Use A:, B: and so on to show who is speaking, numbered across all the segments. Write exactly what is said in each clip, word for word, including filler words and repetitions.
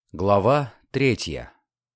A: Глава третья.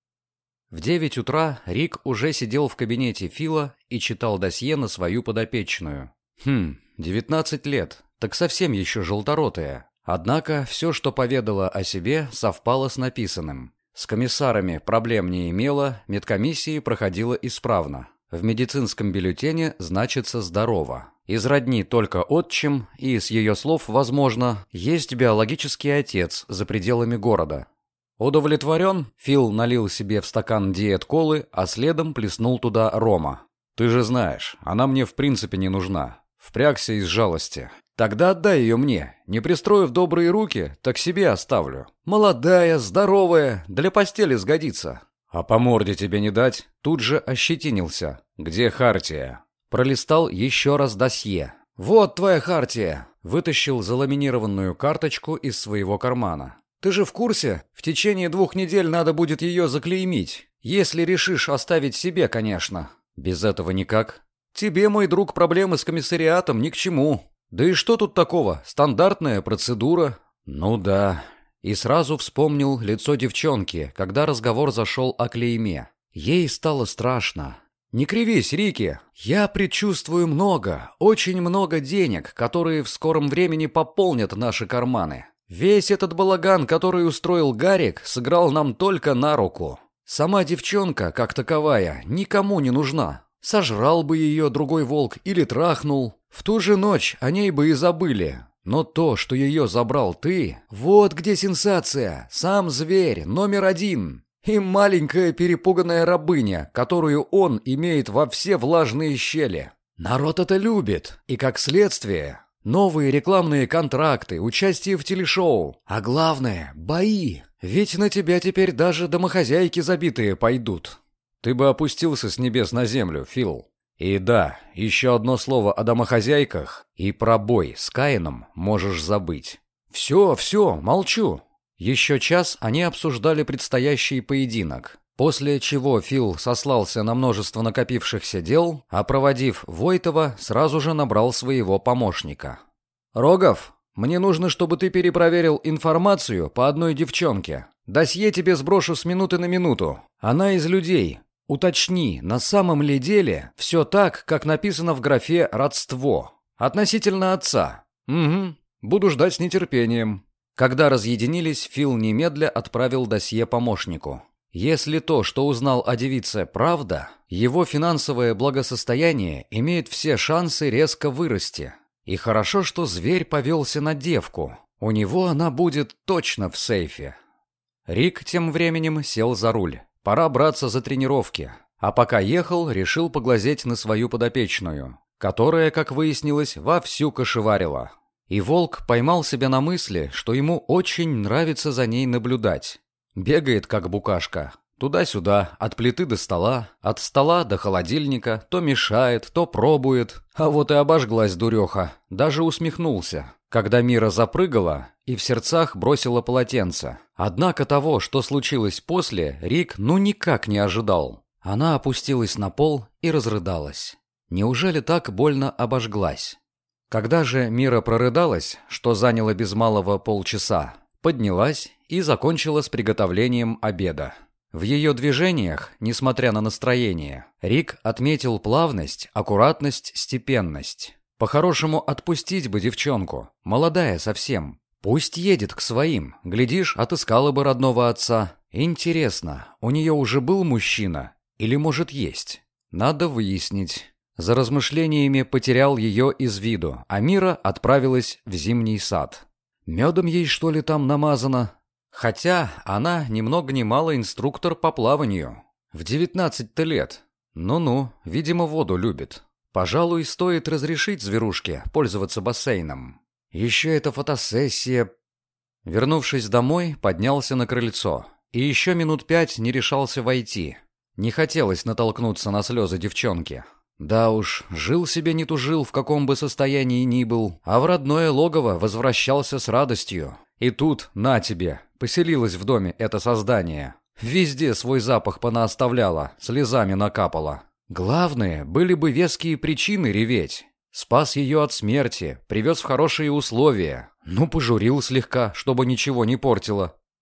A: В девять утра Рик уже сидел в кабинете Фила и читал досье на свою подопечную. Хм, девятнадцать лет, так совсем еще желторотая. Однако все, что поведала о себе, совпало с написанным. С комиссарами проблем не имела, медкомиссии проходила исправно. В медицинском бюллетене значится «здорово». Из родни только отчим, и, с ее слов, возможно, есть биологический отец за пределами города. Удовлетворен, Фил налил себе в стакан диет-колы, а следом плеснул туда рома. «Ты же знаешь, она мне в принципе не нужна. Впрягся из жалости. Тогда отдай ее мне. Не пристрою в добрые руки, так себе оставлю. Молодая, здоровая, для постели сгодится». «А по морде тебе не дать?» Тут же ощетинился. «Где хартия?» Пролистал еще раз досье. «Вот твоя хартия!» Вытащил заламинированную карточку из своего кармана. «Ты же в курсе? В течение двух недель надо будет ее заклеймить. Если решишь оставить себе, конечно». «Без этого никак?» «Тебе, мой друг, проблемы с комиссариатом ни к чему. Да и что тут такого? Стандартная процедура». «Ну да». И сразу вспомнил лицо девчонки, когда разговор зашел о клейме. Ей стало страшно. «Не кривись, Рики. Я предчувствую много, очень много денег, которые в скором времени пополнят наши карманы. Весь этот балаган, который устроил Гарик, сыграл нам только на руку. Сама девчонка, как таковая, никому не нужна. Сожрал бы ее другой волк или трахнул. В ту же ночь о ней бы и забыли. Но то, что ее забрал ты, вот где сенсация. Сам зверь, номер один. И маленькая перепуганная рабыня, которую он имеет во все влажные щели. Народ это любит, и как следствие... Новые рекламные контракты, участие в телешоу. А главное – бои. Ведь на тебя теперь даже домохозяйки забитые пойдут. Ты бы опустился с небес на землю, Фил. И да, еще одно слово о домохозяйках, и про бой с Каином можешь забыть. Все, все, молчу. Еще час они обсуждали предстоящий поединок. После чего Фил сослался на множество накопившихся дел, а проводив Войтова, сразу же набрал своего помощника. «Рогов, мне нужно, чтобы ты перепроверил информацию по одной девчонке. Досье тебе сброшу с минуты на минуту. Она из людей. Уточни, на самом ли деле все так, как написано в графе «родство». Относительно отца. Угу, буду ждать с нетерпением». Когда разъединились, Фил немедля отправил досье помощнику. Если то, что узнал о девице, правда, его финансовое благосостояние имеет все шансы резко вырасти. И хорошо, что зверь повелся на девку. У него она будет точно в сейфе. Рик тем временем сел за руль. Пора браться за тренировки. А пока ехал, решил поглазеть на свою подопечную, которая, как выяснилось, вовсю кошеварила. И волк поймал себя на мысли, что ему очень нравится за ней наблюдать. Бегает, как букашка, туда-сюда, от плиты до стола, от стола до холодильника, то мешает, то пробует. А вот и обожглась дуреха, даже усмехнулся, когда Мира запрыгала и в сердцах бросила полотенце. Однако того, что случилось после, Рик ну никак не ожидал. Она опустилась на пол и разрыдалась. Неужели так больно обожглась? Когда же Мира прорыдалась, что заняло без малого полчаса, поднялась и закончила с приготовлением обеда. В ее движениях, несмотря на настроение, Рик отметил плавность, аккуратность, степенность. По-хорошему отпустить бы девчонку, молодая совсем. Пусть едет к своим, глядишь, отыскала бы родного отца. Интересно, у нее уже был мужчина? Или, может, есть? Надо выяснить. За размышлениями потерял ее из виду, а Мира отправилась в зимний сад. Медом ей, что ли, там намазано? Хотя она ни много ни мало инструктор по плаванию. В девятнадцать-то лет. Ну-ну, видимо, воду любит. Пожалуй, стоит разрешить зверушке пользоваться бассейном. Еще эта фотосессия. Вернувшись домой, поднялся на крыльцо. И еще минут пять не решался войти. Не хотелось натолкнуться на слезы девчонки. Да уж, жил себе не тужил, в каком бы состоянии ни был, а в родное логово возвращался с радостью. И тут, на тебе, поселилось в доме это создание. Везде свой запах понааставляла, слезами накапала. Главное, были бы веские причины реветь. Спас ее от смерти, привез в хорошие условия. Ну, пожурил слегка, чтобы ничего не портило.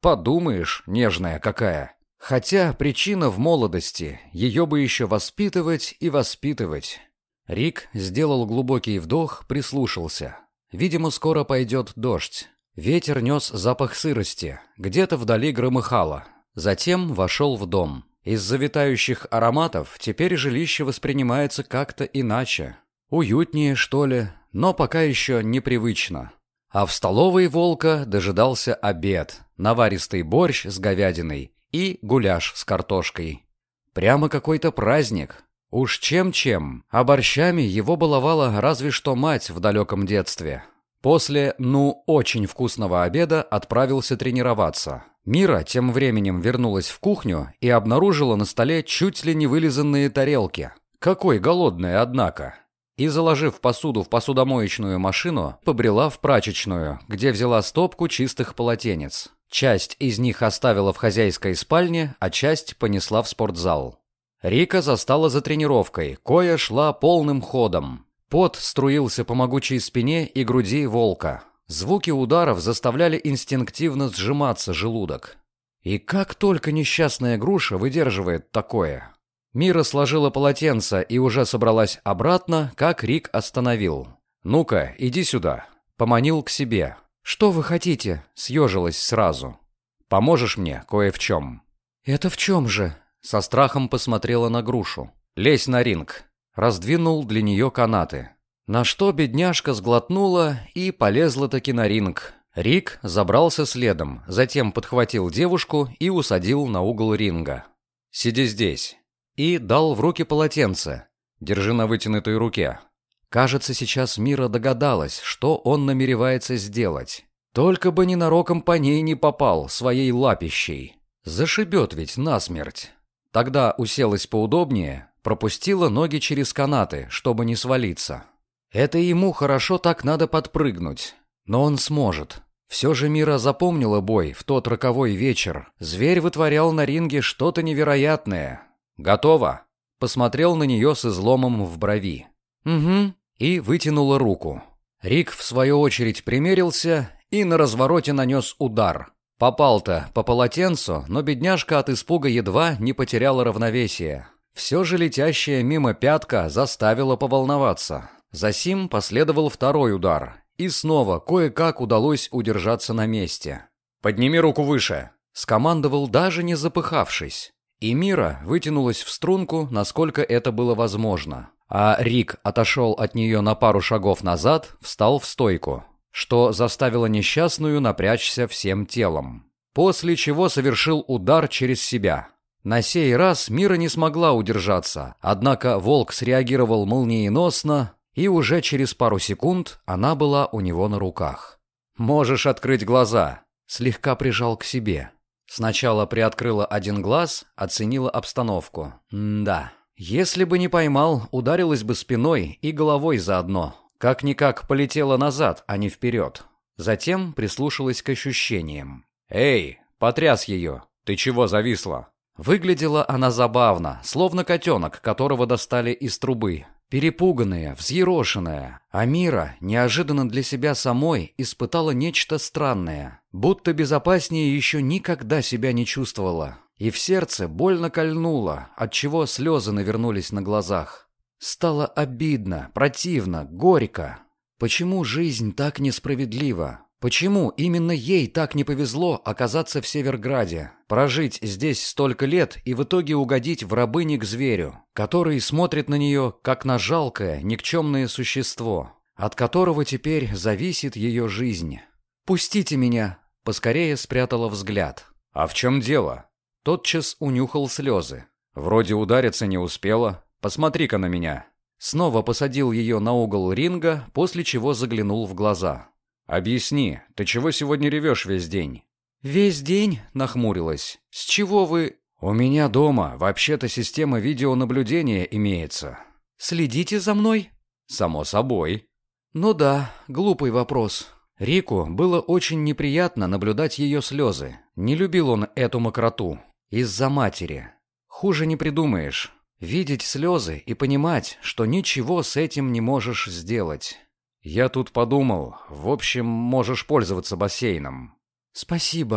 A: Подумаешь, нежная какая. Хотя причина в молодости, ее бы еще воспитывать и воспитывать. Рик сделал глубокий вдох, прислушался. Видимо, скоро пойдет дождь. Ветер нес запах сырости, где-то вдали громыхало. Затем вошел в дом. Из-за витающих ароматов теперь жилище воспринимается как-то иначе. Уютнее, что ли, но пока еще непривычно. А в столовой Волка дожидался обед, наваристый борщ с говядиной и гуляш с картошкой. Прямо какой-то праздник. Уж чем-чем, а борщами его баловала разве что мать в далеком детстве. После, ну, очень вкусного обеда отправился тренироваться. Мира тем временем вернулась в кухню и обнаружила на столе чуть ли не вылизанные тарелки. Какой голодная, однако. И, заложив посуду в посудомоечную машину, побрела в прачечную, где взяла стопку чистых полотенец. Часть из них оставила в хозяйской спальне, а часть понесла в спортзал. Рика застала за тренировкой, коя шла полным ходом. Пот струился по могучей спине и груди Волка. Звуки ударов заставляли инстинктивно сжиматься желудок. И как только несчастная груша выдерживает такое? Мира сложила полотенце и уже собралась обратно, как Рик остановил. «Ну-ка, иди сюда», — поманил к себе. «Что вы хотите?» — съежилась сразу. «Поможешь мне кое в чем». «Это в чем же?» — со страхом посмотрела на грушу. «Лезь на ринг». Раздвинул для нее канаты. На что бедняжка сглотнула и полезла-таки на ринг. Рик забрался следом, затем подхватил девушку и усадил на угол ринга. «Сиди здесь». И дал в руки полотенце. «Держи на вытянутой руке». Кажется, сейчас Мира догадалась, что он намеревается сделать. Только бы ненароком по ней не попал своей лапищей. Зашибет ведь насмерть. Тогда уселась поудобнее, пропустила ноги через канаты, чтобы не свалиться. Это ему хорошо так надо подпрыгнуть. Но он сможет. Все же Мира запомнила бой в тот роковой вечер. Зверь вытворял на ринге что-то невероятное. «Готово?» Посмотрел на нее с изломом в брови. «Угу». И вытянула руку. Рик, в свою очередь, примерился и на развороте нанес удар. Попал-то по полотенцу, но бедняжка от испуга едва не потеряла равновесие. Все же летящая мимо пятка заставила поволноваться. Засим последовал второй удар. И снова кое-как удалось удержаться на месте. «Подними руку выше!» — скомандовал, даже не запыхавшись. И Мира вытянулась в струнку, насколько это было возможно. А Рик отошел от нее на пару шагов назад, встал в стойку, что заставило несчастную напрячься всем телом. После чего совершил удар через себя. На сей раз Мира не смогла удержаться, однако Волк среагировал молниеносно, и уже через пару секунд она была у него на руках. «Можешь открыть глаза», — слегка прижал к себе. Сначала приоткрыла один глаз, оценила обстановку. М-да. Если бы не поймал, ударилась бы спиной и головой заодно. Как-никак полетела назад, а не вперед. Затем прислушалась к ощущениям. «Эй, потряс ее! Ты чего зависла?» Выглядела она забавно, словно котенок, которого достали из трубы. Перепуганная, взъерошенная. А Мира, неожиданно для себя самой, испытала нечто странное. Будто безопаснее еще никогда себя не чувствовала. И в сердце больно кольнуло, отчего слезы навернулись на глазах. Стало обидно, противно, горько. Почему жизнь так несправедлива? Почему именно ей так не повезло оказаться в Северграде, прожить здесь столько лет и в итоге угодить в рабыни к зверю, который смотрит на нее, как на жалкое, никчемное существо, от которого теперь зависит ее жизнь? «Пустите меня!» — поскорее спрятала взгляд. «А в чем дело?» Тотчас унюхал слезы. «Вроде удариться не успела. Посмотри-ка на меня». Снова посадил ее на угол ринга, после чего заглянул в глаза. «Объясни, ты чего сегодня ревешь весь день?» «Весь день?» — нахмурилась. «С чего вы...» «У меня дома вообще-то система видеонаблюдения имеется». «Следите за мной?» «Само собой». «Ну да, глупый вопрос». Рику было очень неприятно наблюдать ее слезы. Не любил он эту мокроту. Из-за матери. Хуже не придумаешь. Видеть слезы и понимать, что ничего с этим не можешь сделать. «Я тут подумал. В общем, можешь пользоваться бассейном». «Спасибо».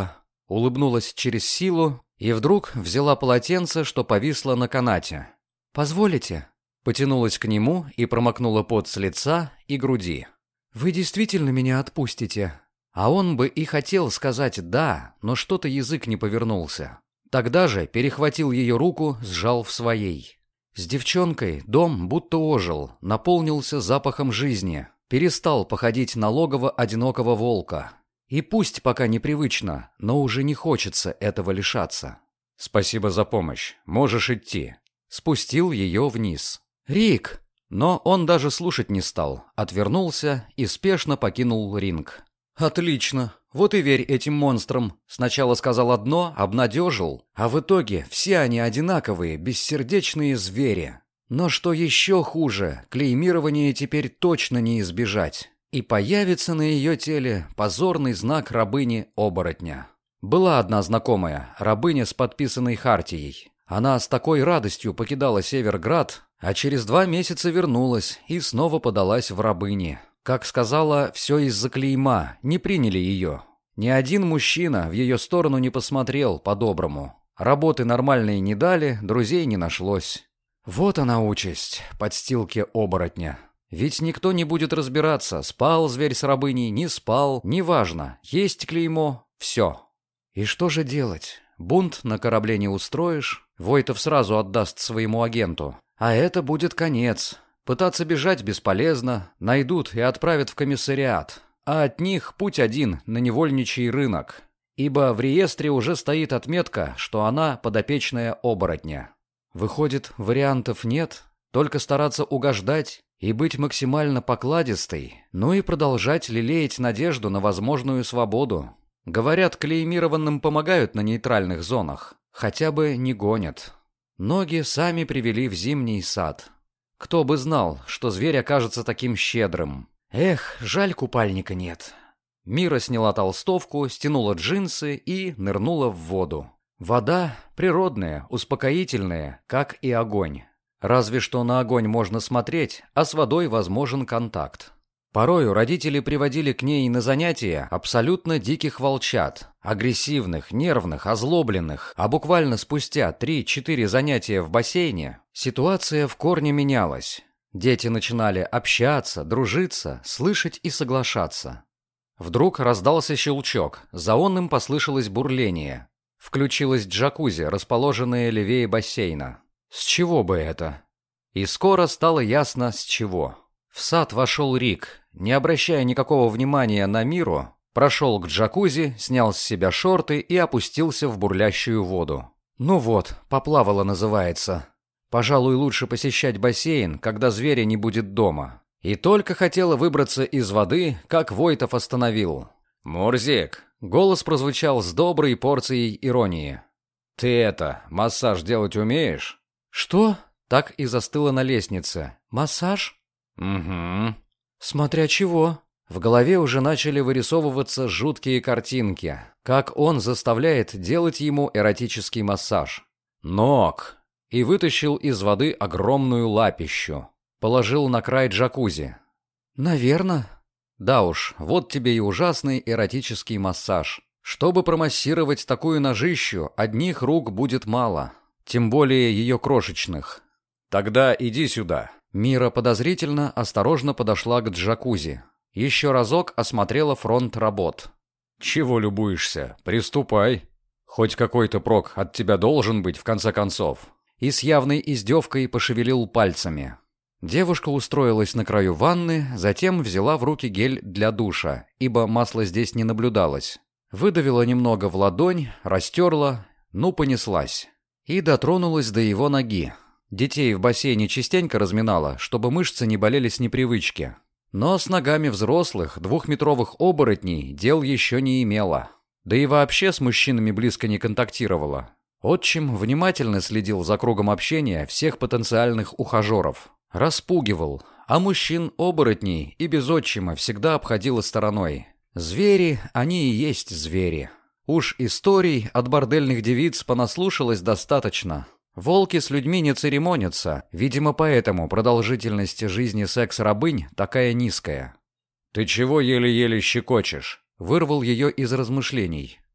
A: улыбнулась через силу и вдруг взяла полотенце, что повисло на канате. «Позволите?» Потянулась к нему и промокнула пот с лица и груди. «Вы действительно меня отпустите?» А он бы и хотел сказать «да», но что-то язык не повернулся. Тогда же перехватил ее руку, сжал в своей. С девчонкой дом будто ожил, наполнился запахом жизни, перестал походить на логово одинокого волка. И пусть пока непривычно, но уже не хочется этого лишаться. «Спасибо за помощь, можешь идти». Спустил ее вниз. «Рик!» Но он даже слушать не стал, отвернулся и спешно покинул ринг. «Отлично. Вот и верь этим монстрам. Сначала сказал одно, обнадежил, а в итоге все они одинаковые, бессердечные звери. Но что еще хуже, клеймирование теперь точно не избежать. И появится на ее теле позорный знак рабыни-оборотня. Была одна знакомая, рабыня с подписанной хартией. Она с такой радостью покидала Северград, а через два месяца вернулась и снова подалась в рабыни. Как сказала, все из-за клейма, не приняли ее. Ни один мужчина в ее сторону не посмотрел по-доброму. Работы нормальной не дали, друзей не нашлось. Вот она участь, подстилки оборотня. Ведь никто не будет разбираться, спал зверь с рабыней, не спал, неважно, есть клеймо, все. И что же делать? Бунт на корабле не устроишь, Войтов сразу отдаст своему агенту. А это будет конец. Пытаться бежать бесполезно, найдут и отправят в комиссариат. А от них путь один на невольничий рынок. Ибо в реестре уже стоит отметка, что она подопечная оборотня. Выходит, вариантов нет, только стараться угождать и быть максимально покладистой, ну и продолжать лелеять надежду на возможную свободу. Говорят, клеймированным помогают на нейтральных зонах, хотя бы не гонят. Ноги сами привели в зимний сад. Кто бы знал, что зверь окажется таким щедрым. Эх, жаль, купальника нет. Мира сняла толстовку, стянула джинсы и нырнула в воду. Вода природная, успокоительная, как и огонь. Разве что на огонь можно смотреть, а с водой возможен контакт. Порою родители приводили к ней на занятия абсолютно диких волчат, агрессивных, нервных, озлобленных, а буквально спустя три-четыре занятия в бассейне ситуация в корне менялась. Дети начинали общаться, дружиться, слышать и соглашаться. Вдруг раздался щелчок, за онным послышалось бурление. Включилась джакузи, расположенная левее бассейна. С чего бы это? И скоро стало ясно, с чего. В сад вошел Рик, не обращая никакого внимания на Миру, прошел к джакузи, снял с себя шорты и опустился в бурлящую воду. Ну вот, поплавала называется. Пожалуй, лучше посещать бассейн, когда зверя не будет дома. И только хотела выбраться из воды, как Войтов остановил. «Мурзик!» — голос прозвучал с доброй порцией иронии. «Ты это, массаж делать умеешь?» «Что?» — так и застыла на лестнице. «Массаж?» «Угу». «Смотря чего». В голове уже начали вырисовываться жуткие картинки, как он заставляет делать ему эротический массаж. «Ног!» И вытащил из воды огромную лапищу. Положил на край джакузи. «Наверно». Да уж, вот тебе и ужасный эротический массаж. Чтобы промассировать такую ножищу, одних рук будет мало. Тем более ее крошечных. «Тогда иди сюда». Мира подозрительно, осторожно подошла к джакузи. Еще разок осмотрела фронт работ. «Чего любуешься? Приступай. Хоть какой-то прок от тебя должен быть, в конце концов». И с явной издевкой пошевелил пальцами. Девушка устроилась на краю ванны, затем взяла в руки гель для душа, ибо масла здесь не наблюдалось. Выдавила немного в ладонь, растерла, ну понеслась. И дотронулась до его ноги. Детей в бассейне частенько разминала, чтобы мышцы не болели с непривычки. Но с ногами взрослых, двухметровых оборотней дел еще не имела. Да и вообще с мужчинами близко не контактировала. Отчим внимательно следил за кругом общения всех потенциальных ухажеров. Распугивал, а мужчин-оборотней и без отчима всегда обходила стороной. Звери, они и есть звери. Уж историй от бордельных девиц понаслушалось достаточно. Волки с людьми не церемонятся, видимо, поэтому продолжительность жизни секс-рабынь такая низкая. «Ты чего еле-еле щекочешь?» Вырвал ее из размышлений.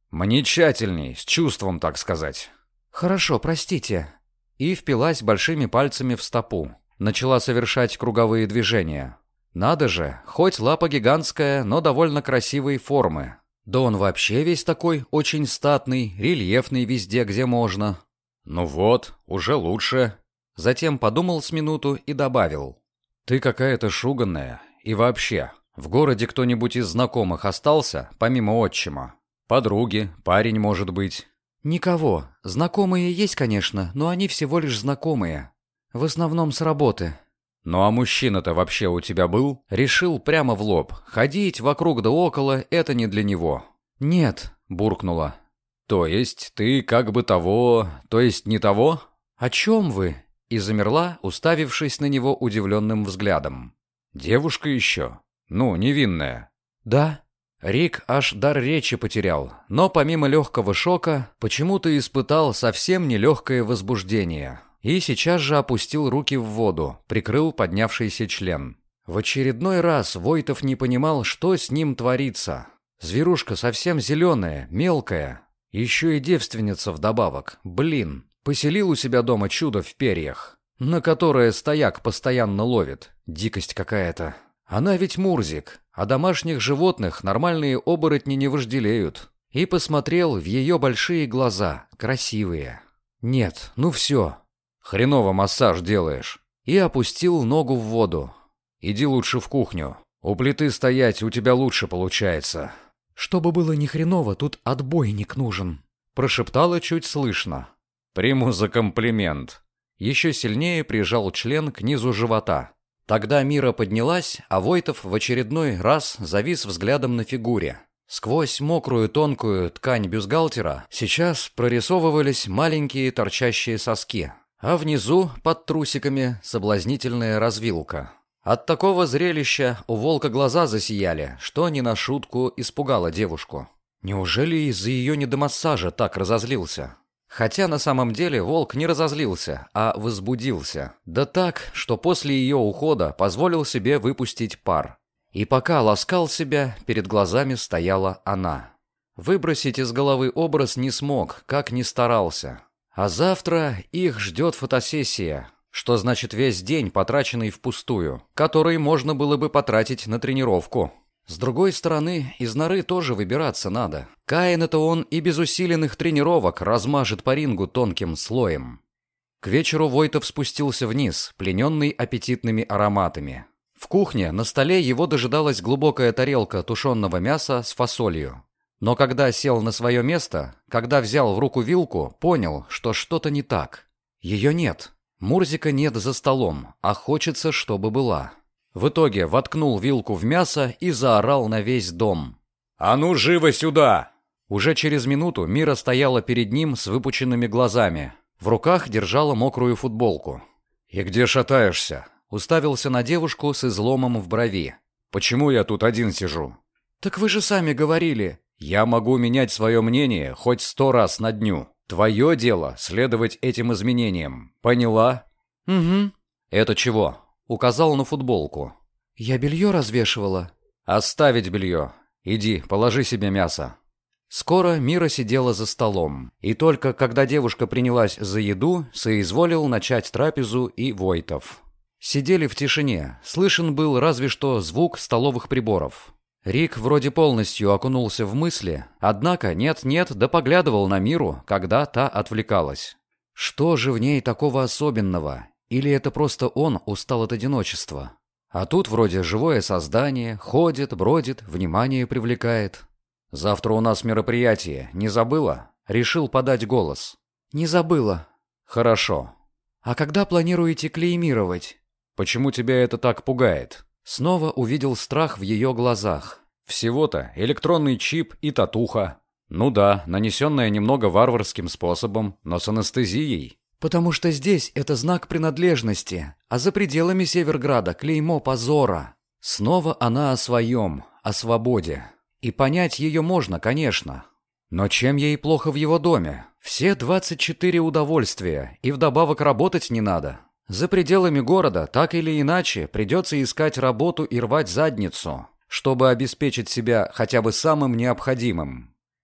A: Маничательней, с чувством, так сказать.
B: Хорошо, простите. И впилась большими пальцами в стопу. Начала совершать круговые движения. Надо же, хоть лапа гигантская, но довольно красивой формы. Да он вообще весь такой очень статный, рельефный везде, где можно.
A: Ну вот, уже лучше.
B: Затем подумал с минуту и добавил.
A: Ты какая-то шуганная. И вообще, в городе кто-нибудь из знакомых остался, помимо отчима? Подруги, парень, может быть?
B: Никого. Знакомые есть, конечно, но они всего лишь знакомые. В основном с работы.
A: Ну а мужчина-то вообще у тебя был? Решил прямо в лоб. Ходить вокруг да около — это не для него.
B: Нет,
A: буркнула. То есть ты как бы того, то есть не того?
B: О чем вы? И замерла, уставившись на него удивленным взглядом.
A: Девушка еще? Ну, невинная.
B: Да. Рик аж дар речи потерял, но помимо легкого шока, почему-то испытал совсем нелегкое возбуждение. И сейчас же опустил руки в воду, прикрыл поднявшийся член. В очередной раз Войтов не понимал, что с ним творится. Зверушка совсем зеленая, мелкая. Еще и девственница вдобавок. Блин, поселил у себя дома чудо в перьях, на которое стояк постоянно ловит. Дикость какая-то. Она ведь Мурзик, а домашних животных нормальные оборотни не вожделеют. И посмотрел в ее большие глаза, красивые. Нет, ну все.
A: Хреново массаж делаешь.
B: И опустил ногу в воду.
A: Иди лучше в кухню. У плиты стоять у тебя лучше получается.
B: Чтобы было не хреново, тут отбойник нужен. Прошептала чуть слышно.
A: Приму за комплимент.
B: Еще сильнее прижал член к низу живота. Тогда Мира поднялась, а Войтов в очередной раз завис взглядом на фигуре. Сквозь мокрую тонкую ткань бюстгальтера сейчас прорисовывались маленькие торчащие соски, а внизу, под трусиками, соблазнительная развилка. От такого зрелища у волка глаза засияли, что не на шутку испугало девушку. Неужели из-за ее недомассажа так разозлился? Хотя на самом деле волк не разозлился, а возбудился. Да так, что после ее ухода позволил себе выпустить пар. И пока ласкал себя, перед глазами стояла она. Выбросить из головы образ не смог, как ни старался. А завтра их ждет фотосессия, что значит весь день, потраченный впустую, который можно было бы потратить на тренировку. С другой стороны, из норы тоже выбираться надо. Каина-то он и без усиленных тренировок размажет по рингу тонким слоем. К вечеру Войтов спустился вниз, плененный аппетитными ароматами. В кухне на столе его дожидалась глубокая тарелка тушеного мяса с фасолью. Но когда сел на свое место, когда взял в руку вилку, понял, что что-то не так. Ее нет. Мурзика нет за столом, а хочется, чтобы была. В итоге воткнул вилку в мясо и заорал на весь дом.
A: «А ну живо сюда!»
B: Уже через минуту Мира стояла перед ним с выпученными глазами. В руках держала мокрую футболку.
A: «И где шатаешься?»
B: Уставился на девушку с изломом в брови.
A: «Почему я тут один сижу?»
B: «Так вы же сами говорили».
A: «Я могу менять свое мнение хоть сто раз на дню. Твое дело следовать этим изменениям. Поняла?»
B: «Угу».
A: «Это чего?» Указал на футболку.
B: «Я белье развешивала».
A: «Оставить белье. Иди, положи себе мясо».
B: Скоро Мира сидела за столом. И только когда девушка принялась за еду, соизволил начать трапезу и Войтов. Сидели в тишине. Слышен был разве что звук столовых приборов. Рик вроде полностью окунулся в мысли, однако нет-нет да поглядывал на Миру, когда та отвлекалась. Что же в ней такого особенного? Или это просто он устал от одиночества? А тут вроде живое создание, ходит, бродит, внимание привлекает.
A: «Завтра у нас мероприятие, не забыла?» Решил подать голос.
B: «Не забыла».
A: «Хорошо».
B: «А когда планируете клеймировать?»
A: «Почему тебя это так пугает?»
B: Снова увидел страх в ее глазах.
A: «Всего-то электронный чип и татуха. Ну да, нанесенная немного варварским способом, но с анестезией».
B: «Потому что здесь это знак принадлежности, а за пределами Северграда клеймо позора». Снова она о своем, о свободе. И понять ее можно, конечно. Но чем ей плохо в его доме? Все двадцать четыре удовольствия, и вдобавок работать не надо. За пределами города, так или иначе, придется искать работу и рвать задницу, чтобы обеспечить себя хотя бы самым необходимым.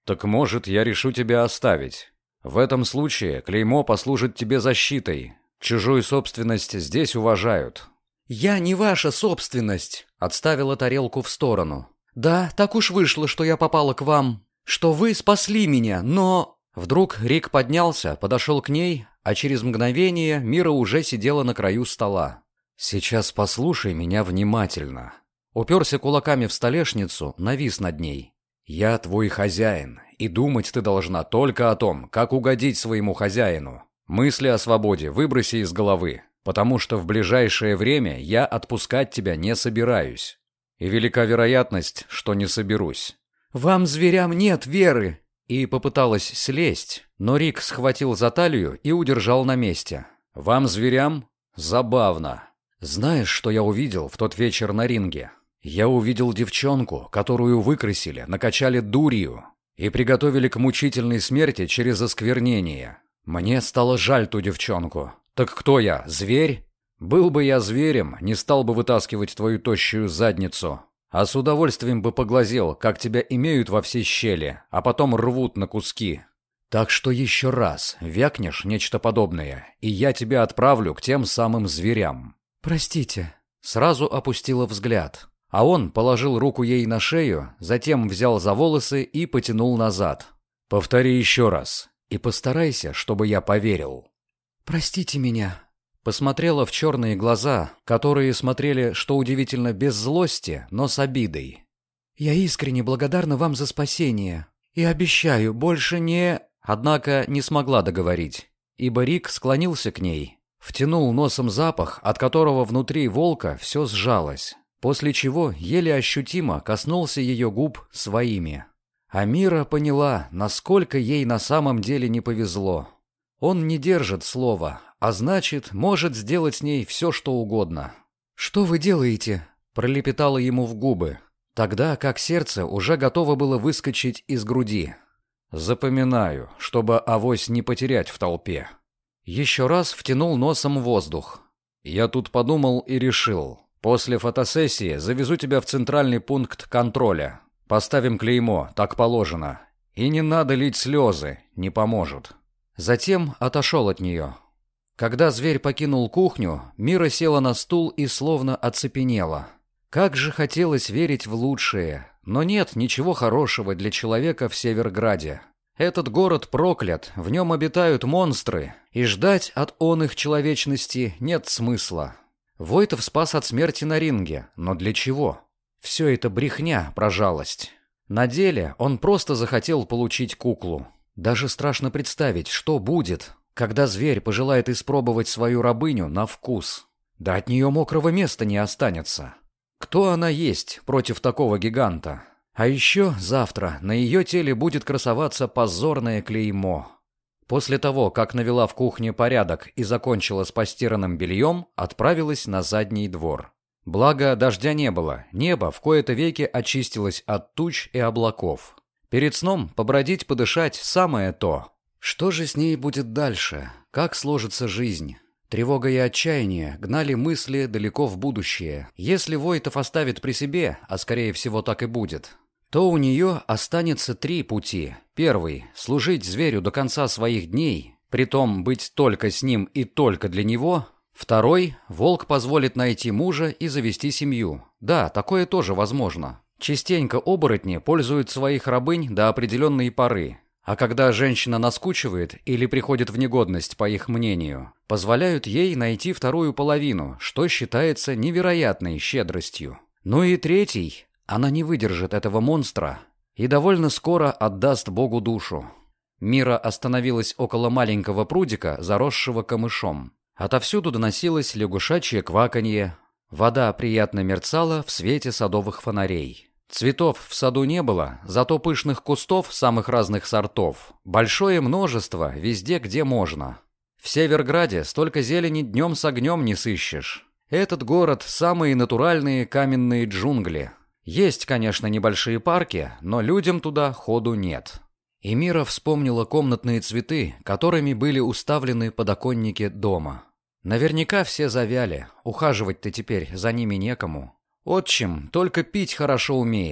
B: «Так, может, я решу тебя оставить. В этом случае клеймо послужит тебе защитой. Чужую собственность здесь уважают».
A: «Я не ваша собственность», — отставила тарелку в сторону. «Да, так уж вышло, что я попала к вам, что вы спасли меня, но...» Вдруг Рик поднялся, подошел к ней, а через мгновение Мира уже сидела на краю стола. «Сейчас послушай меня внимательно». Уперся кулаками в столешницу, навис над ней. «Я твой хозяин, и думать ты должна только о том, как угодить своему хозяину. Мысли о свободе выброси из головы, потому что в ближайшее время я отпускать тебя не собираюсь. И велика вероятность, что не соберусь». «Вам, зверям, нет веры!» И попыталась слезть, но Рик схватил за талию и удержал на месте. «Вам, зверям? Забавно. Знаешь, что я увидел в тот вечер на ринге? Я увидел девчонку, которую выкрасили, накачали дурью и приготовили к мучительной смерти через осквернение. Мне стало жаль ту девчонку. Так кто я, зверь? Был бы я зверем, не стал бы вытаскивать твою тощую задницу. А с удовольствием бы поглазел, как тебя имеют во все щели, а потом рвут на куски. Так что еще раз вякнешь нечто подобное, и я тебя отправлю к тем самым зверям». «Простите».
B: Сразу опустила взгляд, а он положил руку ей на шею, затем взял за волосы и потянул назад. «Повтори еще раз, и постарайся, чтобы я поверил».
A: «Простите меня».
B: Посмотрела в черные глаза, которые смотрели, что удивительно, без злости, но с обидой.
A: «Я искренне благодарна вам за спасение и обещаю больше не...»
B: Однако не смогла договорить, ибо Рик склонился к ней, втянул носом запах, от которого внутри волка все сжалось, после чего еле ощутимо коснулся ее губ своими. А Мира поняла, насколько ей на самом деле не повезло. Он не держит слова, а значит, может сделать с ней все, что угодно.
A: «Что вы делаете?»
B: – пролепетала ему в губы, тогда как сердце уже готово было выскочить из груди. «Запоминаю, чтобы авось не потерять в толпе». Еще раз втянул носом воздух. «Я тут подумал и решил. После фотосессии завезу тебя в центральный пункт контроля. Поставим клеймо, так положено. И не надо лить слезы, не поможет». Затем отошел от нее. Когда зверь покинул кухню, Мира села на стул и словно оцепенела. Как же хотелось верить в лучшее, но нет ничего хорошего для человека в Северграде. Этот город проклят, в нем обитают монстры, и ждать от он их человечности нет смысла. Войтов спас от смерти на ринге, но для чего? Все это брехня про жалость. На деле он просто захотел получить куклу. Даже страшно представить, что будет, когда зверь пожелает испробовать свою рабыню на вкус. Да от нее мокрого места не останется. Кто она есть против такого гиганта? А еще завтра на ее теле будет красоваться позорное клеймо. После того, как навела в кухне порядок и закончила с постиранным бельем, отправилась на задний двор. Благо, дождя не было, небо в кои-то веки очистилось от туч и облаков. Перед сном побродить, подышать – самое то. Что же с ней будет дальше? Как сложится жизнь? Тревога и отчаяние гнали мысли далеко в будущее. Если Войтов оставит при себе, а скорее всего так и будет, то у нее останется три пути. Первый – служить зверю до конца своих дней, притом быть только с ним и только для него. Второй – волк позволит найти мужа и завести семью. Да, такое тоже возможно. Частенько оборотни пользуют своих рабынь до определенной поры, а когда женщина наскучивает или приходит в негодность, по их мнению, позволяют ей найти вторую половину, что считается невероятной щедростью. Ну и третий, она не выдержит этого монстра и довольно скоро отдаст Богу душу. Мира остановилась около маленького прудика, заросшего камышом. Отовсюду доносилось лягушачье кваканье, вода приятно мерцала в свете садовых фонарей. Цветов в саду не было, зато пышных кустов самых разных сортов большое множество везде, где можно. В Северграде столько зелени днем с огнем не сыщешь. Этот город – самые натуральные каменные джунгли. Есть, конечно, небольшие парки, но людям туда ходу нет. И Мира вспомнила комнатные цветы, которыми были уставлены подоконники дома. Наверняка все завяли, ухаживать-то теперь за ними некому. Отчим только пить хорошо умеет.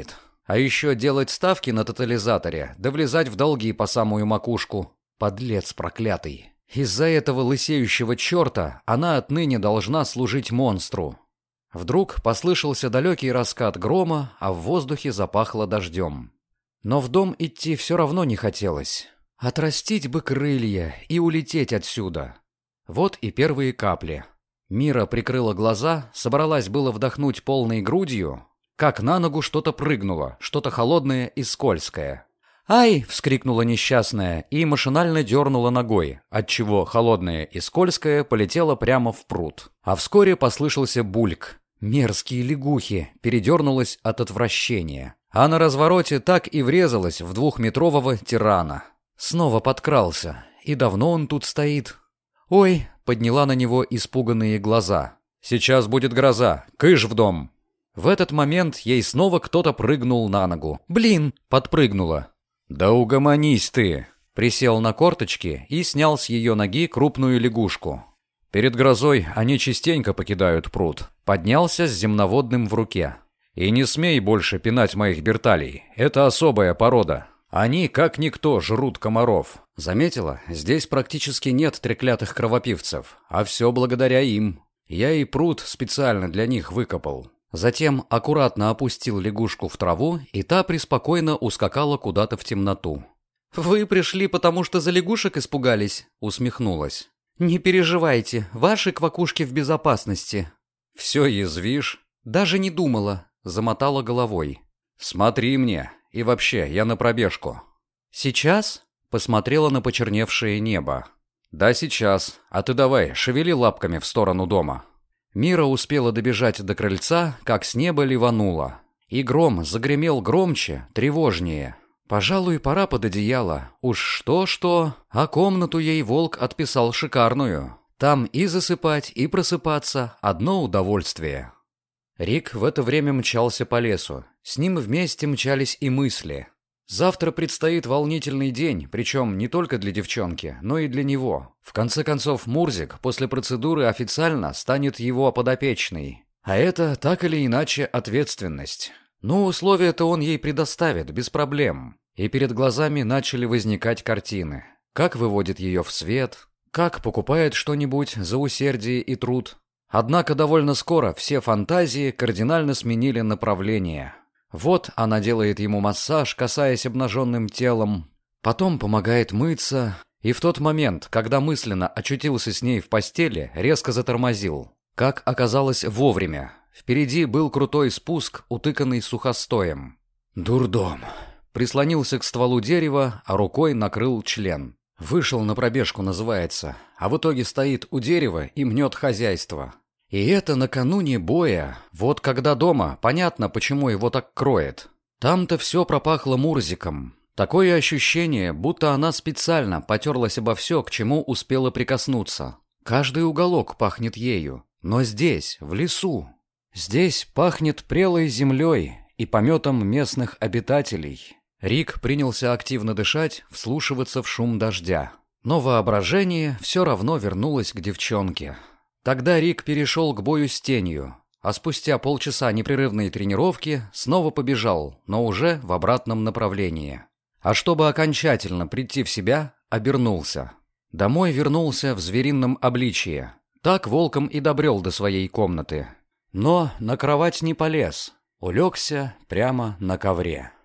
A: А еще делать ставки на тотализаторе, да влезать в долги по самую макушку. Подлец проклятый. Из-за этого лысеющего черта она отныне должна служить монстру. Вдруг послышался далекий раскат грома, а в воздухе запахло дождем. Но в дом идти все равно не хотелось. Отрастить бы крылья и улететь отсюда. Вот и первые капли. Мира прикрыла глаза, собралась было вдохнуть полной грудью, как на ногу что-то прыгнуло, что-то холодное и скользкое. «Ай!» — вскрикнула несчастная и машинально дернула ногой, отчего холодное и скользкое полетело прямо в пруд. А вскоре послышался бульк. Мерзкие лягухи, передернулась от отвращения. А на развороте так и врезалась в двухметрового тирана. Снова подкрался. И давно он тут стоит? «Ой!» — подняла на него испуганные глаза. «Сейчас будет гроза! Кыш в дом!» В этот момент ей снова кто-то прыгнул на ногу. «Блин!» — подпрыгнула. «Да угомонись ты!» Присел на корточки и снял с ее ноги крупную лягушку. Перед грозой они частенько покидают пруд. Поднялся с земноводным в руке. «И не смей больше пинать моих берталей. Это особая порода. Они, как никто, жрут комаров. Заметила, здесь практически нет треклятых кровопивцев. А все благодаря им. Я и пруд специально для них выкопал». Затем аккуратно опустил лягушку в траву, и та преспокойно ускакала куда-то в темноту. «Вы пришли, потому что за лягушек испугались?» — усмехнулась. «Не переживайте, ваши квакушки в безопасности». «Все язвишь?» «Даже не думала», — замотала головой. «Смотри мне, и вообще, я на пробежку». «Сейчас?» — посмотрела на почерневшее небо. «Да, сейчас. А ты давай, шевели лапками в сторону дома». Мира успела добежать до крыльца, как с неба ливануло. И гром загремел громче, тревожнее. Пожалуй, пора под одеяло. Уж что-что, а комнату ей волк отписал шикарную. Там и засыпать, и просыпаться — одно удовольствие. Рик в это время мчался по лесу. С ним вместе мчались и мысли. Завтра предстоит волнительный день, причем не только для девчонки, но и для него. В конце концов, Мурзик после процедуры официально станет его подопечной. А это, так или иначе, ответственность. Ну, условия-то он ей предоставит, без проблем. И перед глазами начали возникать картины. Как выводит ее в свет, как покупает что-нибудь за усердие и труд. Однако довольно скоро все фантазии кардинально сменили направление. Вот она делает ему массаж, касаясь обнаженным телом, потом помогает мыться, и в тот момент, когда мысленно очутился с ней в постели, резко затормозил. Как оказалось, вовремя. Впереди был крутой спуск, утыканный сухостоем. Дурдом. Прислонился к стволу дерева, а рукой накрыл член. Вышел на пробежку, называется, а в итоге стоит у дерева и мнет хозяйство. И это накануне боя. Вот когда дома, понятно, почему его так кроет. Там-то все пропахло Мурзиком. Такое ощущение, будто она специально потерлась обо все, к чему успела прикоснуться. Каждый уголок пахнет ею. Но здесь, в лесу. Здесь пахнет прелой землей и пометом местных обитателей. Рик принялся активно дышать, вслушиваться в шум дождя. Но воображение все равно вернулось к девчонке. Тогда Рик перешел к бою с тенью, а спустя полчаса непрерывной тренировки снова побежал, но уже в обратном направлении. А чтобы окончательно прийти в себя, обернулся. Домой вернулся в зверином обличье. Так волком и добрел до своей комнаты. Но на кровать не полез, улегся прямо на ковре.